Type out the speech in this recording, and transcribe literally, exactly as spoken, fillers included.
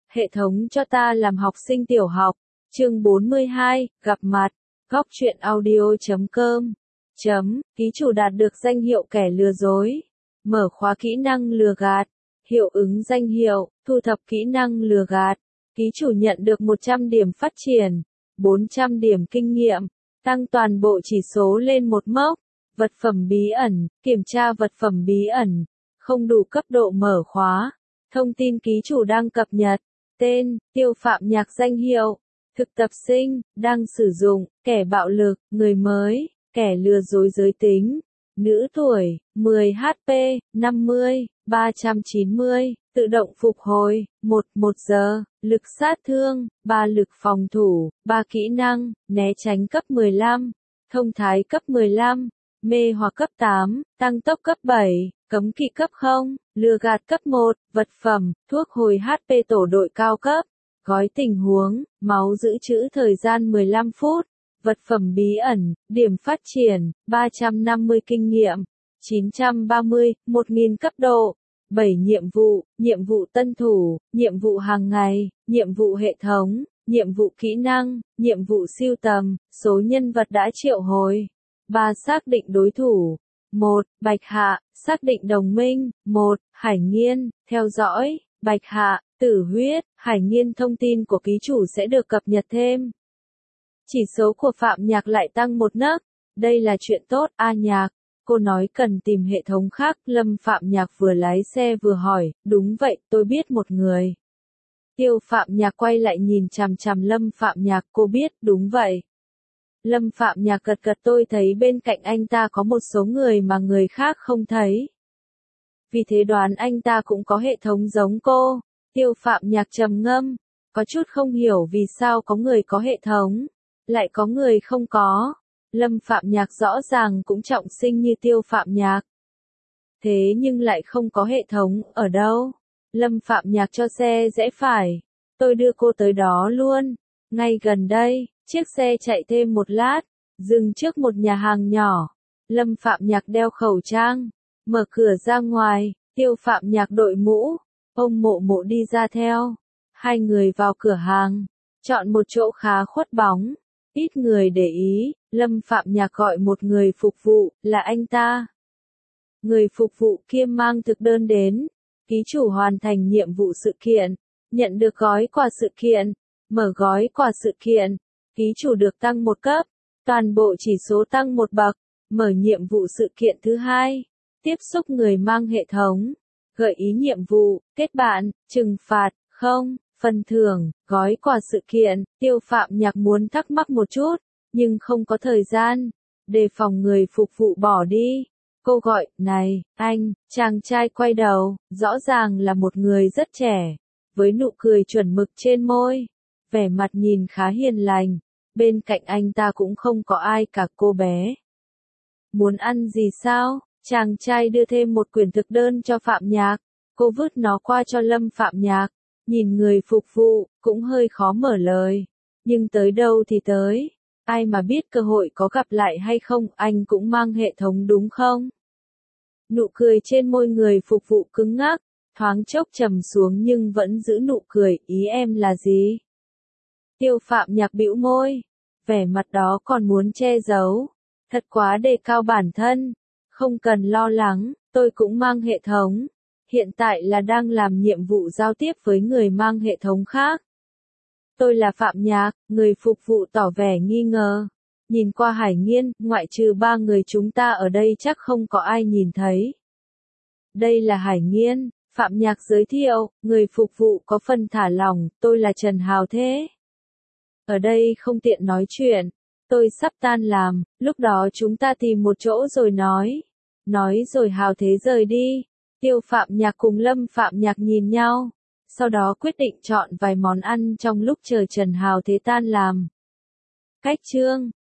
Hệ thống cho ta làm học sinh tiểu học. Chương bốn mươi hai, gặp mặt. Góc truyện audio chấm com. Chấm, ký chủ đạt được danh hiệu kẻ lừa dối. Mở khóa kỹ năng lừa gạt. Hiệu ứng danh hiệu, thu thập kỹ năng lừa gạt. Ký chủ nhận được một trăm điểm phát triển, bốn trăm điểm kinh nghiệm, tăng toàn bộ chỉ số lên một mốc. Vật phẩm bí ẩn, kiểm tra vật phẩm bí ẩn, không đủ cấp độ mở khóa. Thông tin ký chủ đang cập nhật. Tên, Tiêu Phạm Nhạc. Danh hiệu, thực tập sinh, đang sử dụng, kẻ bạo lực, người mới, kẻ lừa dối. Giới tính, nữ, tuổi, mười H P, năm mươi, ba trăm chín mươi, tự động phục hồi, một, một giờ, lực sát thương, ba lực phòng thủ, ba kỹ năng, né tránh cấp mười lăm, thông thái cấp mười lăm, mê hoặc cấp tám, tăng tốc cấp bảy, cấm kỵ cấp không, lừa gạt cấp một, vật phẩm, thuốc hồi H P tổ đội cao cấp, gói tình huống, máu dự trữ thời gian mười lăm phút, vật phẩm bí ẩn, điểm phát triển, ba trăm năm mươi kinh nghiệm, chín trăm ba mươi, một nghìn cấp độ, bảy nhiệm vụ, nhiệm vụ tân thủ, nhiệm vụ hàng ngày, nhiệm vụ hệ thống, nhiệm vụ kỹ năng, nhiệm vụ siêu tầm, số nhân vật đã triệu hồi. ba. Xác định đối thủ. một. Bạch Hạ, xác định đồng minh. một. Hải Nghiên, theo dõi. Bạch Hạ, Tử Huyết, Hải Nghiên. Thông tin của ký chủ sẽ được cập nhật thêm. Chỉ số của Phạm Nhạc lại tăng một nấc. Đây là chuyện tốt. A Nhạc, cô nói cần tìm hệ thống khác. Lâm Phạm Nhạc vừa lái xe vừa hỏi. Đúng vậy, tôi biết một người. Tiêu Phạm Nhạc quay lại nhìn chằm chằm Lâm Phạm Nhạc. Cô biết, đúng vậy. Lâm Phạm Nhạc gật gật. Tôi thấy bên cạnh anh ta có một số người mà người khác không thấy. Vì thế đoán anh ta cũng có hệ thống giống cô. Tiêu Phạm Nhạc trầm ngâm, có chút không hiểu vì sao có người có hệ thống, lại có người không có. Lâm Phạm Nhạc rõ ràng cũng trọng sinh như Tiêu Phạm Nhạc. Thế nhưng lại không có hệ thống, ở đâu? Lâm Phạm Nhạc cho xe rẽ phải. Tôi đưa cô tới đó luôn. Ngay gần đây, chiếc xe chạy thêm một lát, dừng trước một nhà hàng nhỏ. Lâm Phạm Nhạc đeo khẩu trang, mở cửa ra ngoài, Tiêu Phạm Nhạc đội mũ, ông Mộ Mộ đi ra theo. Hai người vào cửa hàng, chọn một chỗ khá khuất bóng, ít người để ý. Lâm Phạm Nhạc gọi một người phục vụ, là anh ta. Người phục vụ kia mang thực đơn đến. Ký chủ hoàn thành nhiệm vụ sự kiện, nhận được gói quà sự kiện, mở gói quà sự kiện. Ký chủ được tăng một cấp, toàn bộ chỉ số tăng một bậc. Mở nhiệm vụ sự kiện thứ hai, tiếp xúc người mang hệ thống, gợi ý nhiệm vụ, kết bạn, trừng phạt, không, phần thưởng, gói quà sự kiện. Tiêu Phạm Nhạc muốn thắc mắc một chút, nhưng không có thời gian, đề phòng người phục vụ bỏ đi. Cô gọi, này, anh. Chàng trai quay đầu, rõ ràng là một người rất trẻ, với nụ cười chuẩn mực trên môi, vẻ mặt nhìn khá hiền lành. Bên cạnh anh ta cũng không có ai cả. Cô bé muốn ăn gì sao? Chàng trai đưa thêm một quyển thực đơn cho Phạm Nhạc. Cô vứt nó qua cho Lâm Phạm Nhạc. Nhìn người phục vụ, cũng hơi khó mở lời. Nhưng tới đâu thì tới. Ai mà biết cơ hội có gặp lại hay không. Anh cũng mang hệ thống đúng không? Nụ cười trên môi người phục vụ cứng ngắc, thoáng chốc trầm xuống nhưng vẫn giữ nụ cười. Ý em là gì? Tiêu Phạm Nhạc bĩu môi, vẻ mặt đó còn muốn che giấu. Thật quá đề cao bản thân. Không cần lo lắng, tôi cũng mang hệ thống. Hiện tại là đang làm nhiệm vụ giao tiếp với người mang hệ thống khác. Tôi là Phạm Nhạc. Người phục vụ tỏ vẻ nghi ngờ. Nhìn qua Hải Nghiên, ngoại trừ ba người chúng ta ở đây chắc không có ai nhìn thấy. Đây là Hải Nghiên, Phạm Nhạc giới thiệu. Người phục vụ có phần thả lỏng. Tôi là Trần Hào Thế. Ở đây không tiện nói chuyện. Tôi sắp tan làm, lúc đó chúng ta tìm một chỗ rồi nói. Nói rồi Hào Thế rời đi. Tiêu Phạm Nhạc cùng Lâm Phạm Nhạc nhìn nhau. Sau đó quyết định chọn vài món ăn trong lúc chờ Trần Hào Thế tan làm. Cách chương